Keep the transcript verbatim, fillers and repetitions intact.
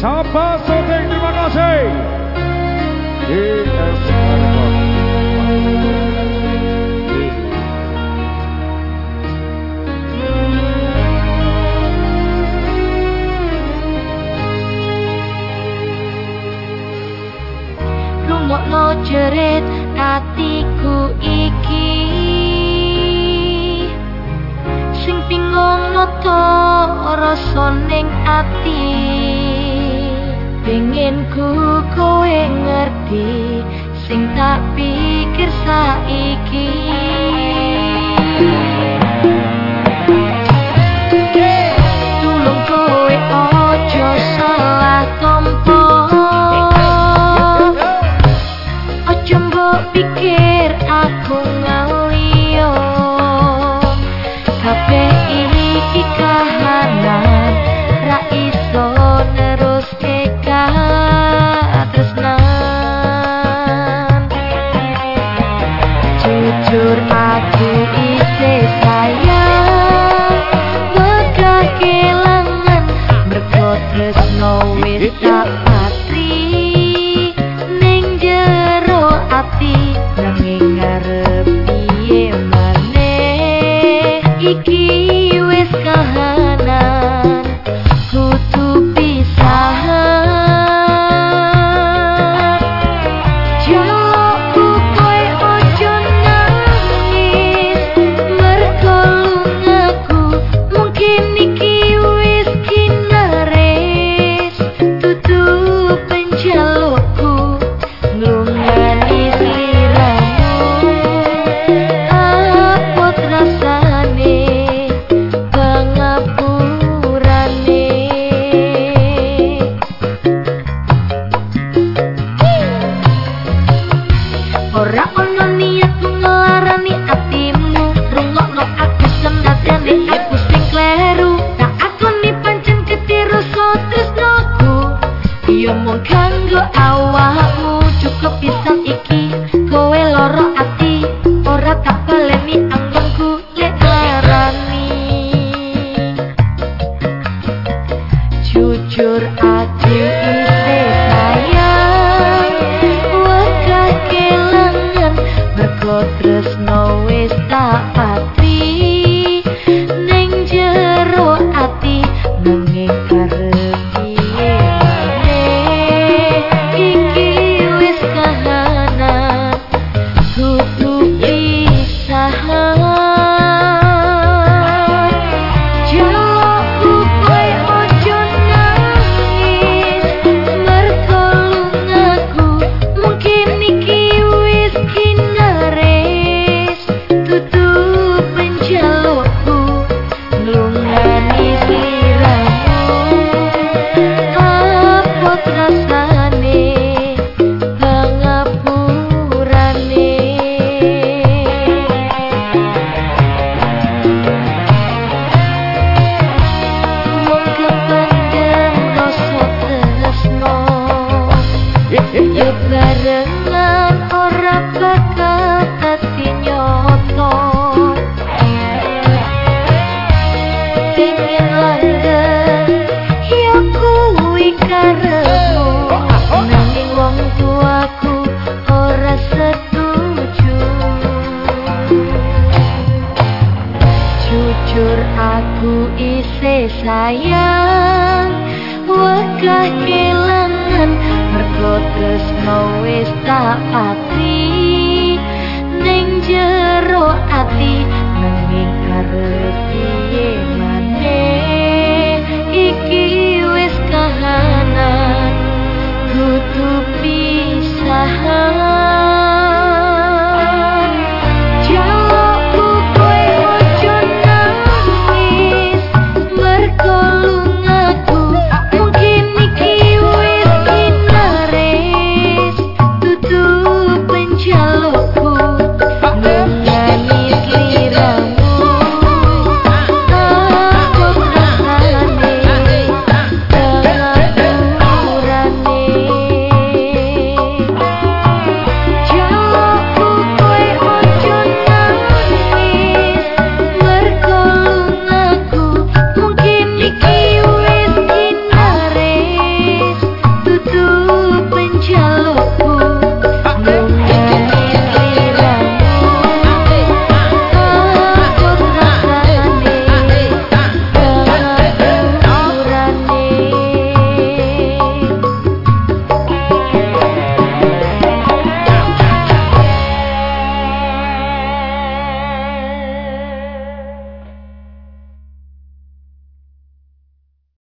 Sapa Soting, terima kasih. D S Record. Rumokno jerit atiku iki, sing bingung noto rasa ning ati. Pengen ku kowe ngerti sing tak pikir saiki. Tulung kowe ojo salah tompo, ojo mbok pikir aku ngaliyo. Kabeh iki kahanan ra iso neruske tresnan. Jujur aku isih sayang, bakal kelangan mergo tresno wis tak patri ning jero ati. Nanging ngarep piye maneh iki wis kahanan kudu pisahan. Jalukku kowe ojo nangis mergo lungaku mungkin iki wis kinaris. Dudu penjalukku nglungani sliramu, apot rasane pangapurane. Ora ono niatku ngelarani atimu, rungokno aku senadane aku sing kleru. Tak akoni pancen ketiru so tresnoku, yo mung kanggo awakmu. Cukup pisan iki kowe loro ati, ora tak baleni anggonku lek larani. Jujur aku isih sayang, wakah kelangan mergo tresno wis tak patri ning jero ati. Nanging arep piye maneh iki wis kahanan kudu pisahan. Jalukku kowe ojo nangis mergo lungaku mungkin iki wis kinaris. Dudu penjalukku nglungani sliramu, apot rasane pangapurane. Mung kependem rasa tresno, yo barengan ora bakal dadi nyoto. Pengen langgeng yo kuwi karepmu, nanging wong tuaku ora setuju. Jujur aku isih sayang, wakah kelangan mergo tresno wis tak patri